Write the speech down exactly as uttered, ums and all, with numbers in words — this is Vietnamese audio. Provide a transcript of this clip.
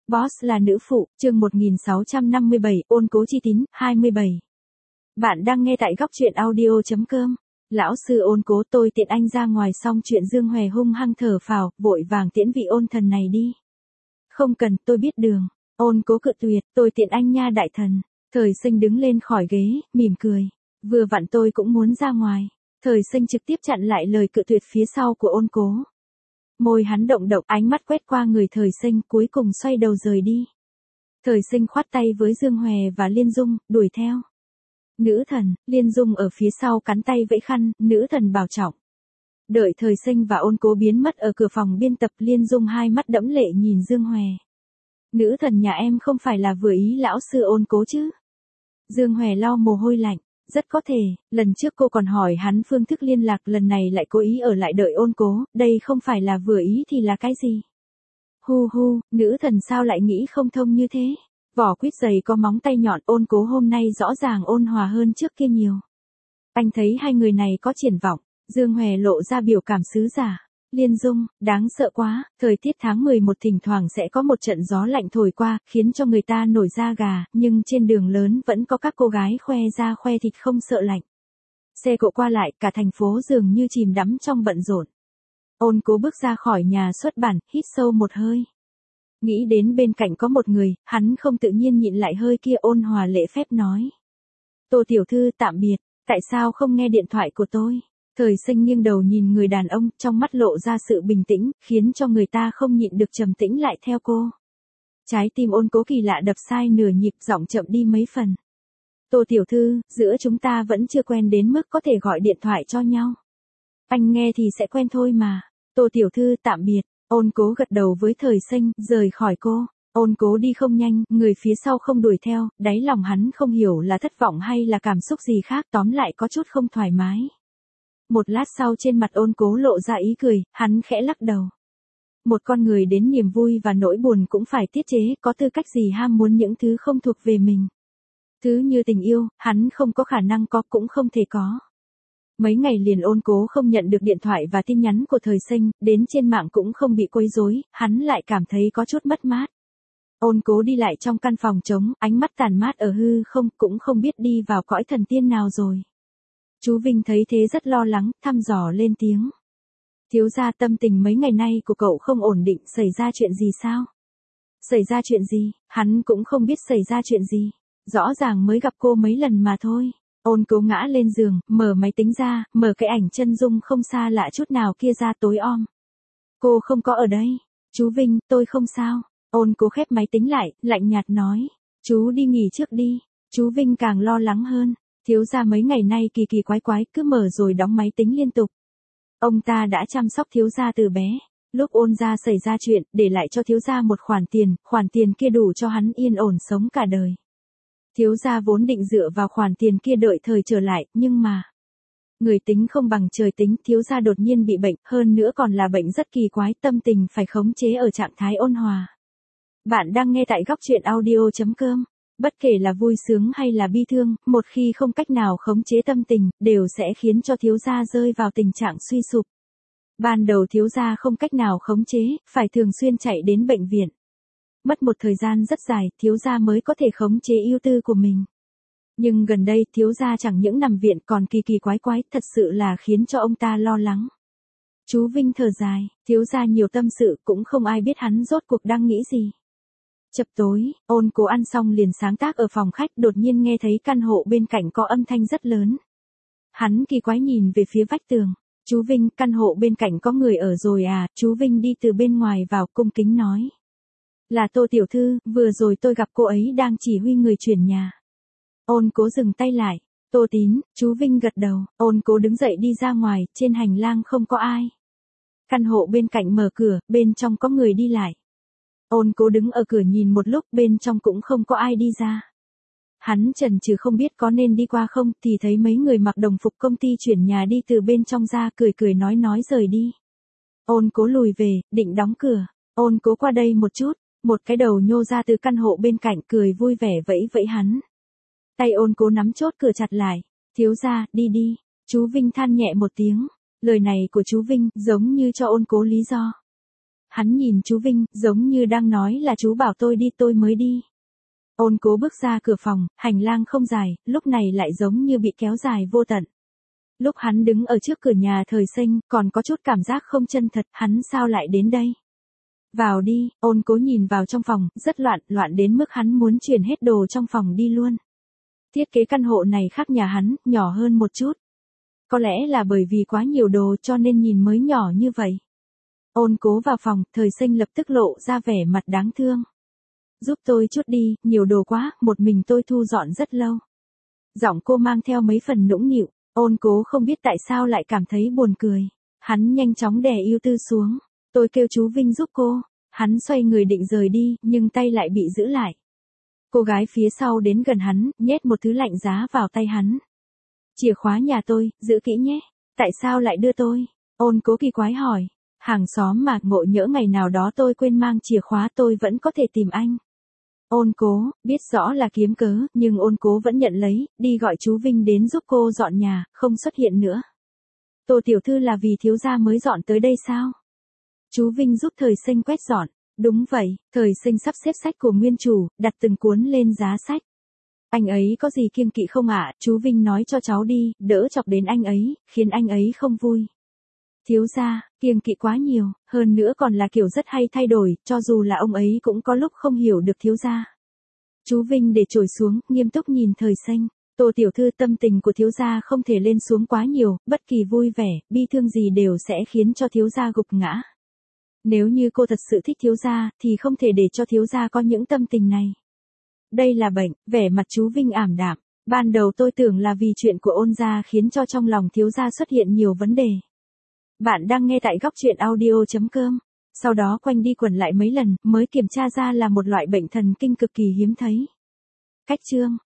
Boss là nữ phụ, chương một nghìn sáu trăm năm mươi bảy, ôn cố chi tín, hai mươi bảy. Bạn đang nghe tại góc truyện audio.com. Lão sư ôn cố, tôi tiện anh ra ngoài xong chuyện. Dương Hòe hung hăng thở phào, vội vàng tiễn vị ôn thần này đi. Không cần, tôi biết đường. Ôn cố cự tuyệt, tôi tiện anh nha đại thần. Thời Sinh đứng lên khỏi ghế, mỉm cười. Vừa vặn tôi cũng muốn ra ngoài. Thời Sinh trực tiếp chặn lại lời cự tuyệt phía sau của ôn cố. Môi hắn động động, ánh mắt quét qua người Thời Sinh, cuối cùng xoay đầu rời đi. Thời Sinh khoát tay với Dương Hòe và Liên Dung, đuổi theo. Nữ thần, Liên Dung ở phía sau cắn tay vẫy khăn, nữ thần bảo trọng. Đợi Thời Sinh và ôn cố biến mất ở cửa phòng biên tập, Liên Dung hai mắt đẫm lệ nhìn Dương Hòe. Nữ thần nhà em không phải là vừa ý lão sư ôn cố chứ? Dương Hòe lau mồ hôi lạnh. Rất có thể, lần trước cô còn hỏi hắn phương thức liên lạc, lần này lại cố ý ở lại đợi ôn cố, đây không phải là vừa ý thì là cái gì? Hu hu, nữ thần sao lại nghĩ không thông như thế? Vỏ quýt dày có móng tay nhọn, ôn cố hôm nay rõ ràng ôn hòa hơn trước kia nhiều. Anh thấy hai người này có triển vọng. Dương Hòe lộ ra biểu cảm sứ giả. Liên Dung, đáng sợ quá, thời tiết tháng mười một thỉnh thoảng sẽ có một trận gió lạnh thổi qua, khiến cho người ta nổi da gà, nhưng trên đường lớn vẫn có các cô gái khoe da khoe thịt không sợ lạnh. Xe cộ qua lại, cả thành phố dường như chìm đắm trong bận rộn. Ôn cố bước ra khỏi nhà xuất bản, hít sâu một hơi. Nghĩ đến bên cạnh có một người, hắn không tự nhiên nhịn lại hơi kia, ôn hòa lễ phép nói. Tô tiểu thư tạm biệt, tại sao không nghe điện thoại của tôi? Thời Sinh nghiêng đầu nhìn người đàn ông, trong mắt lộ ra sự bình tĩnh, khiến cho người ta không nhịn được trầm tĩnh lại theo cô. Trái tim ôn cố kỳ lạ đập sai nửa nhịp, giọng chậm đi mấy phần. Tô tiểu thư, giữa chúng ta vẫn chưa quen đến mức có thể gọi điện thoại cho nhau. Anh nghe thì sẽ quen thôi mà. Tô tiểu thư tạm biệt. Ôn cố gật đầu với Thời Sinh, rời khỏi cô. Ôn cố đi không nhanh, người phía sau không đuổi theo, đáy lòng hắn không hiểu là thất vọng hay là cảm xúc gì khác, tóm lại có chút không thoải mái. Một lát sau trên mặt ôn cố lộ ra ý cười, hắn khẽ lắc đầu. Một con người đến niềm vui và nỗi buồn cũng phải tiết chế, có tư cách gì ham muốn những thứ không thuộc về mình. Thứ như tình yêu, hắn không có khả năng có, cũng không thể có. Mấy ngày liền ôn cố không nhận được điện thoại và tin nhắn của Thời Sinh, đến trên mạng cũng không bị quấy rối, hắn lại cảm thấy có chút mất mát. Ôn cố đi lại trong căn phòng trống, ánh mắt tàn mát ở hư không, cũng không biết đi vào cõi thần tiên nào rồi. Chú Vinh thấy thế rất lo lắng, thăm dò lên tiếng. Thiếu gia, tâm tình mấy ngày nay của cậu không ổn định, xảy ra chuyện gì sao? Xảy ra chuyện gì? Hắn cũng không biết xảy ra chuyện gì. Rõ ràng mới gặp cô mấy lần mà thôi. Ôn cố ngã lên giường, mở máy tính ra, mở cái ảnh chân dung không xa lạ chút nào kia ra, tối om. Cô không có ở đây. Chú Vinh, tôi không sao. Ôn cố khép máy tính lại, lạnh nhạt nói. Chú đi nghỉ trước đi. Chú Vinh càng lo lắng hơn. Thiếu gia mấy ngày nay kỳ kỳ quái quái, cứ mở rồi đóng máy tính liên tục. Ông ta đã chăm sóc thiếu gia từ bé. Lúc ôn gia xảy ra chuyện, để lại cho thiếu gia một khoản tiền, khoản tiền kia đủ cho hắn yên ổn sống cả đời. Thiếu gia vốn định dựa vào khoản tiền kia đợi thời trở lại, nhưng mà... Người tính không bằng trời tính, thiếu gia đột nhiên bị bệnh, hơn nữa còn là bệnh rất kỳ quái, tâm tình phải khống chế ở trạng thái ôn hòa. Bạn đang nghe tại góc truyện audio.com. Bất kể là vui sướng hay là bi thương, một khi không cách nào khống chế tâm tình, đều sẽ khiến cho thiếu gia rơi vào tình trạng suy sụp. Ban đầu thiếu gia không cách nào khống chế, phải thường xuyên chạy đến bệnh viện. Mất một thời gian rất dài, thiếu gia mới có thể khống chế ưu tư của mình. Nhưng gần đây, thiếu gia chẳng những nằm viện còn kỳ kỳ quái quái, thật sự là khiến cho ông ta lo lắng. Chú Vinh thở dài, thiếu gia nhiều tâm sự, cũng không ai biết hắn rốt cuộc đang nghĩ gì. Chập tối, ôn cố ăn xong liền sáng tác ở phòng khách, đột nhiên nghe thấy căn hộ bên cạnh có âm thanh rất lớn. Hắn kỳ quái nhìn về phía vách tường. Chú Vinh, căn hộ bên cạnh có người ở rồi à? Chú Vinh đi từ bên ngoài vào, cung kính nói. Là Tô tiểu thư, vừa rồi tôi gặp cô ấy đang chỉ huy người chuyển nhà. Ôn cố dừng tay lại. Tô Tín, chú Vinh gật đầu, ôn cố đứng dậy đi ra ngoài, trên hành lang không có ai. Căn hộ bên cạnh mở cửa, bên trong có người đi lại. Ôn cố đứng ở cửa nhìn một lúc, bên trong cũng không có ai đi ra. Hắn chần chừ không biết có nên đi qua không, thì thấy mấy người mặc đồng phục công ty chuyển nhà đi từ bên trong ra, cười cười nói nói rời đi. Ôn cố lùi về, định đóng cửa. Ôn cố qua đây một chút, một cái đầu nhô ra từ căn hộ bên cạnh, cười vui vẻ vẫy vẫy hắn. Tay ôn cố nắm chốt cửa chặt lại. Thiếu gia, đi đi. Chú Vinh than nhẹ một tiếng. Lời này của chú Vinh giống như cho ôn cố lý do. Hắn nhìn chú Vinh, giống như đang nói là chú bảo tôi đi tôi mới đi. Ôn Cố bước ra cửa phòng, hành lang không dài, lúc này lại giống như bị kéo dài vô tận. Lúc hắn đứng ở trước cửa nhà Thời Sinh, còn có chút cảm giác không chân thật, hắn sao lại đến đây? Vào đi, Ôn Cố nhìn vào trong phòng, rất loạn, loạn đến mức hắn muốn chuyển hết đồ trong phòng đi luôn. Thiết kế căn hộ này khác nhà hắn, nhỏ hơn một chút. Có lẽ là bởi vì quá nhiều đồ cho nên nhìn mới nhỏ như vậy. Ôn Cố vào phòng, Thời Sinh lập tức lộ ra vẻ mặt đáng thương. Giúp tôi chút đi, nhiều đồ quá, một mình tôi thu dọn rất lâu. Giọng cô mang theo mấy phần nũng nịu, Ôn Cố không biết tại sao lại cảm thấy buồn cười. Hắn nhanh chóng đè ưu tư xuống, tôi kêu chú Vinh giúp cô. Hắn xoay người định rời đi, nhưng tay lại bị giữ lại. Cô gái phía sau đến gần hắn, nhét một thứ lạnh giá vào tay hắn. Chìa khóa nhà tôi, giữ kỹ nhé. Tại sao lại đưa tôi? Ôn Cố kỳ quái hỏi. Hàng xóm mà, ngộ nhỡ ngày nào đó tôi quên mang chìa khóa tôi vẫn có thể tìm anh. Ôn Cố, biết rõ là kiếm cớ, nhưng Ôn Cố vẫn nhận lấy, đi gọi chú Vinh đến giúp cô dọn nhà, không xuất hiện nữa. Tô tiểu thư là vì thiếu gia mới dọn tới đây sao? Chú Vinh giúp Thời Sinh quét dọn. Đúng vậy, Thời Sinh sắp xếp sách của nguyên chủ, đặt từng cuốn lên giá sách. Anh ấy có gì kiêng kỵ không ạ? Chú Vinh nói cho cháu đi, đỡ chọc đến anh ấy, khiến anh ấy không vui. Thiếu gia, kiêng kỵ quá nhiều, hơn nữa còn là kiểu rất hay thay đổi, cho dù là ông ấy cũng có lúc không hiểu được thiếu gia. Chú Vinh để trồi xuống, nghiêm túc nhìn Thời Sinh. Tô tiểu thư, tâm tình của thiếu gia không thể lên xuống quá nhiều, bất kỳ vui vẻ, bi thương gì đều sẽ khiến cho thiếu gia gục ngã. Nếu như cô thật sự thích thiếu gia, thì không thể để cho thiếu gia có những tâm tình này. Đây là bệnh, vẻ mặt chú Vinh ảm đạm. Ban đầu tôi tưởng là vì chuyện của Ôn gia khiến cho trong lòng thiếu gia xuất hiện nhiều vấn đề. Bạn đang nghe tại góc truyện audio chấm com. Sau đó quanh đi quẩn lại mấy lần, mới kiểm tra ra là một loại bệnh thần kinh cực kỳ hiếm thấy. Cách chương.